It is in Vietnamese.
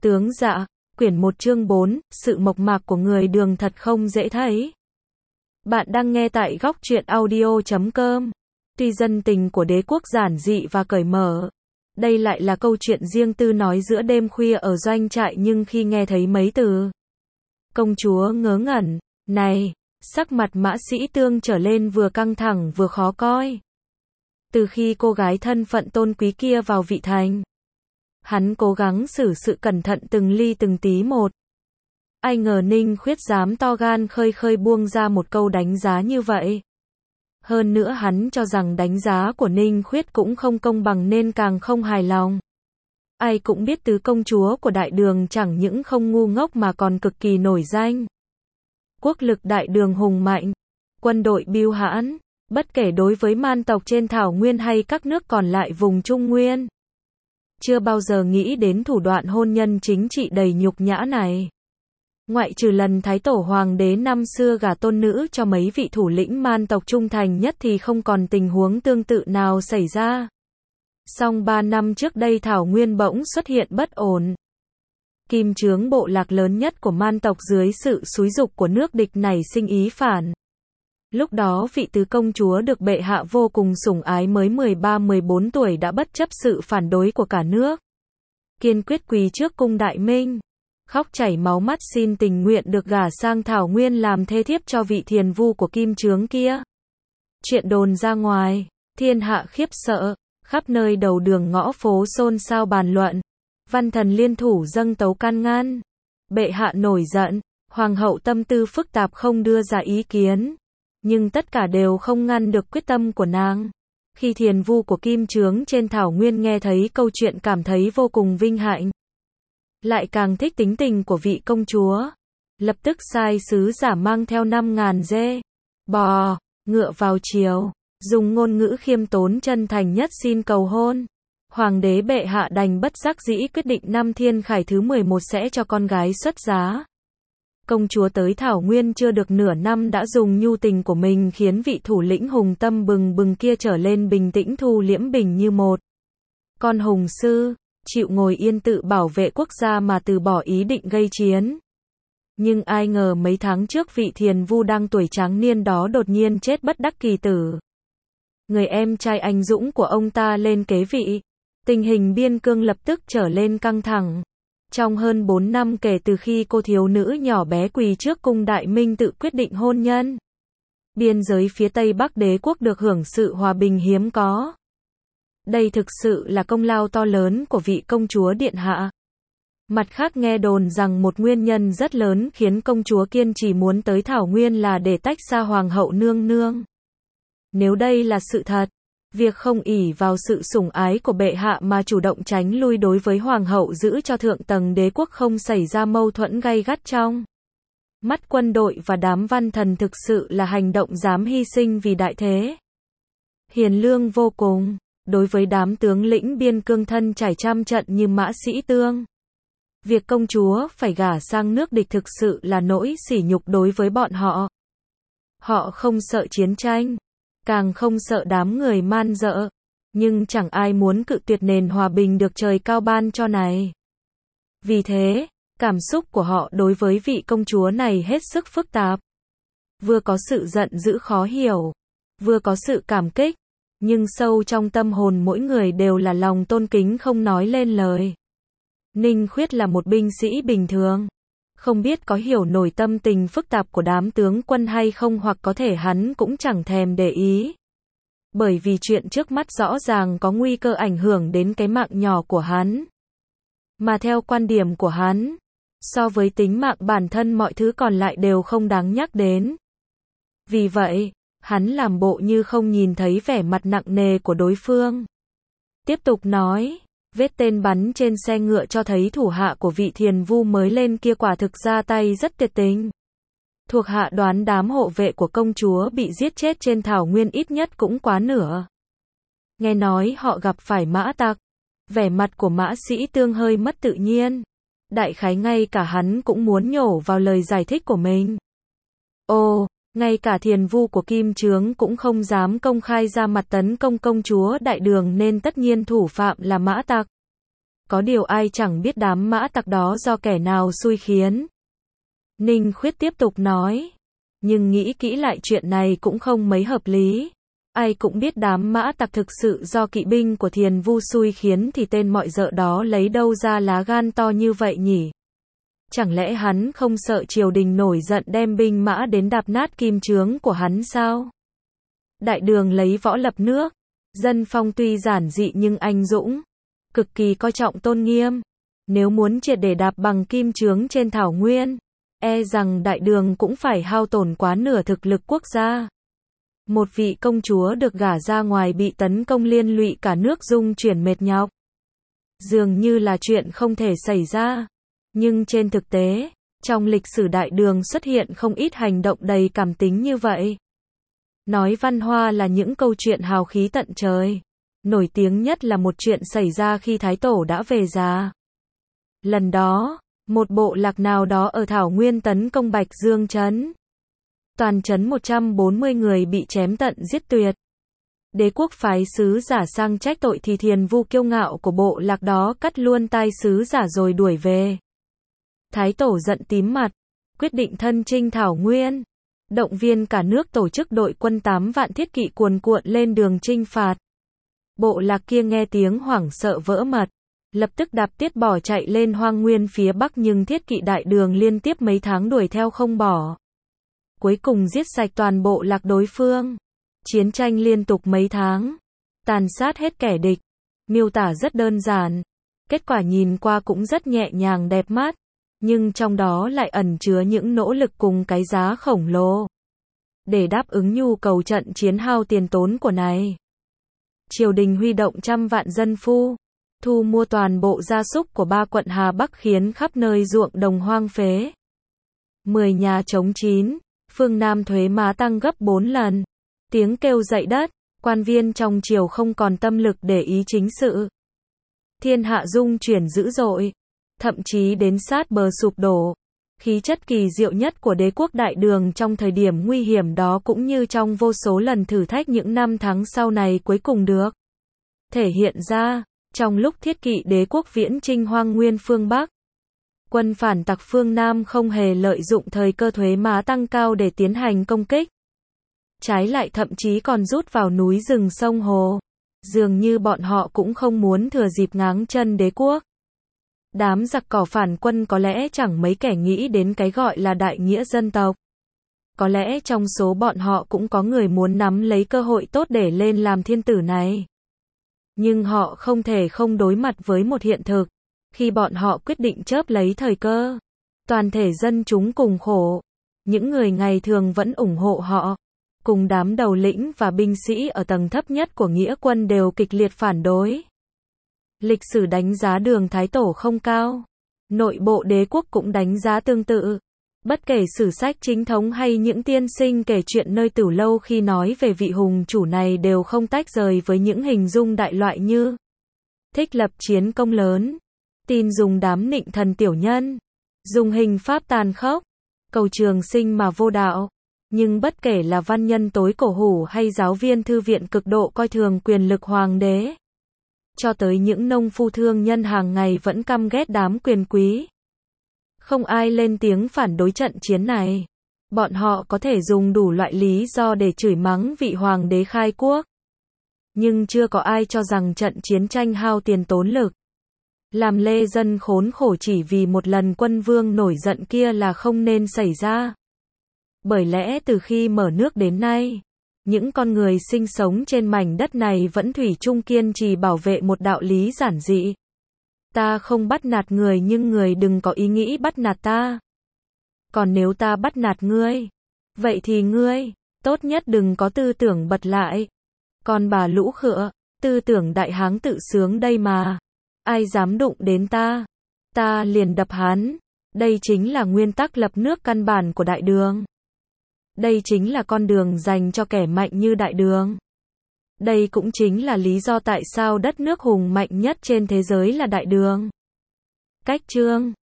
Tướng Dạ, quyển 1 chương 4, sự mộc mạc của người Đường thật không dễ thấy. Bạn đang nghe tại góc truyện audio.com. Tuy dân tình của đế quốc giản dị và cởi mở, đây lại là câu chuyện riêng tư nói giữa đêm khuya ở doanh trại, nhưng khi nghe thấy mấy từ công chúa ngớ ngẩn, này, sắc mặt Mã Sĩ Tương trở lên vừa căng thẳng vừa khó coi. Từ khi cô gái thân phận tôn quý kia vào vị thành, hắn cố gắng xử sự cẩn thận từng ly từng tí một. Ai ngờ Ninh Khuyết dám to gan khơi khơi buông ra một câu đánh giá như vậy. Hơn nữa hắn cho rằng đánh giá của Ninh Khuyết cũng không công bằng nên càng không hài lòng. Ai cũng biết tứ công chúa của Đại Đường chẳng những không ngu ngốc mà còn cực kỳ nổi danh. Quốc lực Đại Đường hùng mạnh, quân đội bưu hãn, bất kể đối với man tộc trên thảo nguyên hay các nước còn lại vùng Trung Nguyên. Chưa bao giờ nghĩ đến thủ đoạn hôn nhân chính trị đầy nhục nhã này. Ngoại trừ lần Thái Tổ Hoàng đế năm xưa gả tôn nữ cho mấy vị thủ lĩnh man tộc trung thành nhất thì không còn tình huống tương tự nào xảy ra. Song 3 năm trước đây thảo nguyên bỗng xuất hiện bất ổn. Kim Chướng bộ lạc lớn nhất của man tộc dưới sự xúi giục của nước địch nảy sinh ý phản. Lúc đó vị tứ công chúa được bệ hạ vô cùng sủng ái mới 13-14 tuổi đã bất chấp sự phản đối của cả nước, kiên quyết quỳ trước cung Đại Minh, khóc chảy máu mắt xin tình nguyện được gả sang thảo nguyên làm thê thiếp cho vị thiền vu của Kim Chướng kia. Chuyện đồn ra ngoài, thiên hạ khiếp sợ, khắp nơi đầu đường ngõ phố xôn xao bàn luận. Văn thần liên thủ dâng tấu can ngăn. Bệ hạ nổi giận, hoàng hậu tâm tư phức tạp không đưa ra ý kiến. Nhưng tất cả đều không ngăn được quyết tâm của nàng. Khi thiền vu của Kim Chướng trên thảo nguyên nghe thấy câu chuyện cảm thấy vô cùng vinh hạnh. Lại càng thích tính tình của vị công chúa. Lập tức sai sứ giả mang theo 5.000 dê, bò, ngựa vào triều, dùng ngôn ngữ khiêm tốn chân thành nhất xin cầu hôn. Hoàng đế bệ hạ đành bất đắc dĩ quyết định năm Thiên Khải thứ 11 sẽ cho con gái xuất giá. Công chúa tới thảo nguyên chưa được nửa năm đã dùng nhu tình của mình khiến vị thủ lĩnh hùng tâm bừng bừng kia trở lên bình tĩnh thu liễm bình như một con hùng sư, chịu ngồi yên tự bảo vệ quốc gia mà từ bỏ ý định gây chiến. Nhưng ai ngờ mấy tháng trước vị thiền vu đang tuổi tráng niên đó đột nhiên chết bất đắc kỳ tử. Người em trai anh dũng của ông ta lên kế vị. Tình hình biên cương lập tức trở lên căng thẳng. Trong hơn 4 năm kể từ khi cô thiếu nữ nhỏ bé quỳ trước cung Đại Minh tự quyết định hôn nhân, biên giới phía Tây Bắc đế quốc được hưởng sự hòa bình hiếm có. Đây thực sự là công lao to lớn của vị công chúa điện hạ. Mặt khác nghe đồn rằng một nguyên nhân rất lớn khiến công chúa kiên trì muốn tới thảo nguyên là để tách xa hoàng hậu nương nương. Nếu đây là sự thật, việc không ỷ vào sự sủng ái của bệ hạ mà chủ động tránh lui đối với hoàng hậu giữ cho thượng tầng đế quốc không xảy ra mâu thuẫn gay gắt trong mắt quân đội và đám văn thần thực sự là hành động dám hy sinh vì đại thế. Hiền lương vô cùng, đối với đám tướng lĩnh biên cương thân trải trăm trận như Mã Sĩ Tương. Việc công chúa phải gả sang nước địch thực sự là nỗi sỉ nhục đối với bọn họ. Họ không sợ chiến tranh, càng không sợ đám người man dợ, nhưng chẳng ai muốn cự tuyệt nền hòa bình được trời cao ban cho này. Vì thế, cảm xúc của họ đối với vị công chúa này hết sức phức tạp. Vừa có sự giận dữ khó hiểu, vừa có sự cảm kích, nhưng sâu trong tâm hồn mỗi người đều là lòng tôn kính không nói lên lời. Ninh Khuyết là một binh sĩ bình thường, không biết có hiểu nổi tâm tình phức tạp của đám tướng quân hay không, hoặc có thể hắn cũng chẳng thèm để ý. Bởi vì chuyện trước mắt rõ ràng có nguy cơ ảnh hưởng đến cái mạng nhỏ của hắn. Mà theo quan điểm của hắn, so với tính mạng bản thân mọi thứ còn lại đều không đáng nhắc đến. Vì vậy, hắn làm bộ như không nhìn thấy vẻ mặt nặng nề của đối phương. Tiếp tục nói, vết tên bắn trên xe ngựa cho thấy thủ hạ của vị thiền vu mới lên kia quả thực ra tay rất tuyệt tình. Thuộc hạ đoán đám hộ vệ của công chúa bị giết chết trên thảo nguyên ít nhất cũng quá nửa. Nghe nói họ gặp phải mã tặc. Vẻ mặt của Mã Sĩ Tương hơi mất tự nhiên. Đại khái ngay cả hắn cũng muốn nhổ vào lời giải thích của mình. Ồ, ngay cả thiền vu của Kim Chướng cũng không dám công khai ra mặt tấn công công chúa Đại Đường nên tất nhiên thủ phạm là mã tặc. Có điều ai chẳng biết đám mã tặc đó do kẻ nào xui khiến. Ninh Khuyết tiếp tục nói. Nhưng nghĩ kỹ lại chuyện này cũng không mấy hợp lý. Ai cũng biết đám mã tặc thực sự do kỵ binh của Thiền Vu xui khiến thì tên mọi dợ đó lấy đâu ra lá gan to như vậy nhỉ? Chẳng lẽ hắn không sợ triều đình nổi giận đem binh mã đến đạp nát kim trướng của hắn sao? Đại Đường lấy võ lập nước. Dân phong tuy giản dị nhưng anh dũng. Cực kỳ coi trọng tôn nghiêm. Nếu muốn triệt để đạp bằng kim trướng trên thảo nguyên, e rằng Đại Đường cũng phải hao tổn quá nửa thực lực quốc gia. Một vị công chúa được gả ra ngoài bị tấn công liên lụy cả nước dung chuyển mệt nhọc. Dường như là chuyện không thể xảy ra. Nhưng trên thực tế, trong lịch sử Đại Đường xuất hiện không ít hành động đầy cảm tính như vậy. Nói văn hoa là những câu chuyện hào khí tận trời. Nổi tiếng nhất là một chuyện xảy ra khi Thái Tổ đã về già. Lần đó, một bộ lạc nào đó ở Thảo Nguyên tấn công Bạch Dương trấn. Toàn trấn 140 người bị chém tận giết tuyệt. Đế quốc phái sứ giả sang trách tội thì Thiền Vu kiêu ngạo của bộ lạc đó cắt luôn tai sứ giả rồi đuổi về. Thái Tổ giận tím mặt, quyết định thân chinh Thảo Nguyên. Động viên cả nước tổ chức đội quân 8 vạn thiết kỵ cuồn cuộn lên đường chinh phạt. Bộ lạc kia nghe tiếng hoảng sợ vỡ mật, lập tức đạp tiết bỏ chạy lên hoang nguyên phía bắc nhưng thiết kỵ Đại Đường liên tiếp mấy tháng đuổi theo không bỏ. Cuối cùng giết sạch toàn bộ lạc đối phương. Chiến tranh liên tục mấy tháng, tàn sát hết kẻ địch. Miêu tả rất đơn giản, kết quả nhìn qua cũng rất nhẹ nhàng đẹp mắt, nhưng trong đó lại ẩn chứa những nỗ lực cùng cái giá khổng lồ. Để đáp ứng nhu cầu trận chiến hao tiền tốn của này, triều đình huy động trăm vạn dân phu, thu mua toàn bộ gia súc của 3 quận Hà Bắc khiến khắp nơi ruộng đồng hoang phế. 10 nhà chống chín, phương Nam thuế má tăng gấp 4 lần. Tiếng kêu dậy đất, quan viên trong triều không còn tâm lực để ý chính sự. Thiên hạ dung chuyển dữ dội, thậm chí đến sát bờ sụp đổ. Khí chất kỳ diệu nhất của đế quốc Đại Đường trong thời điểm nguy hiểm đó cũng như trong vô số lần thử thách những năm tháng sau này cuối cùng được thể hiện ra, trong lúc thiết kỵ đế quốc viễn chinh hoang nguyên phương Bắc. Quân phản tặc phương Nam không hề lợi dụng thời cơ thuế má tăng cao để tiến hành công kích. Trái lại thậm chí còn rút vào núi rừng sông hồ. Dường như bọn họ cũng không muốn thừa dịp ngáng chân đế quốc. Đám giặc cỏ phản quân có lẽ chẳng mấy kẻ nghĩ đến cái gọi là đại nghĩa dân tộc. Có lẽ trong số bọn họ cũng có người muốn nắm lấy cơ hội tốt để lên làm thiên tử này. Nhưng họ không thể không đối mặt với một hiện thực. Khi bọn họ quyết định chớp lấy thời cơ, toàn thể dân chúng cùng khổ. Những người ngày thường vẫn ủng hộ họ, cùng đám đầu lĩnh và binh sĩ ở tầng thấp nhất của nghĩa quân đều kịch liệt phản đối. Lịch sử đánh giá Đường Thái Tổ không cao. Nội bộ đế quốc cũng đánh giá tương tự. Bất kể sử sách chính thống hay những tiên sinh kể chuyện nơi tử lâu khi nói về vị hùng chủ này đều không tách rời với những hình dung đại loại như thích lập chiến công lớn, tin dùng đám nịnh thần tiểu nhân, dùng hình pháp tàn khốc, cầu trường sinh mà vô đạo. Nhưng bất kể là văn nhân tối cổ hủ hay giáo viên thư viện cực độ coi thường quyền lực hoàng đế, cho tới những nông phu thương nhân hàng ngày vẫn căm ghét đám quyền quý, không ai lên tiếng phản đối trận chiến này. Bọn họ có thể dùng đủ loại lý do để chửi mắng vị hoàng đế khai quốc. Nhưng chưa có ai cho rằng trận chiến tranh hao tiền tốn lực, làm lê dân khốn khổ chỉ vì một lần quân vương nổi giận kia là không nên xảy ra. Bởi lẽ từ khi mở nước đến nay, những con người sinh sống trên mảnh đất này vẫn thủy chung kiên trì bảo vệ một đạo lý giản dị. Ta không bắt nạt người nhưng người đừng có ý nghĩ bắt nạt ta. Còn nếu ta bắt nạt ngươi, vậy thì ngươi, tốt nhất đừng có tư tưởng bật lại. Còn bà lũ khựa, tư tưởng đại háng tự sướng đây mà. Ai dám đụng đến ta, ta liền đập hắn. Đây chính là nguyên tắc lập nước căn bản của Đại Đường. Đây chính là con đường dành cho kẻ mạnh như Đại Đường. Đây cũng chính là lý do tại sao đất nước hùng mạnh nhất trên thế giới là Đại Đường. Cách chương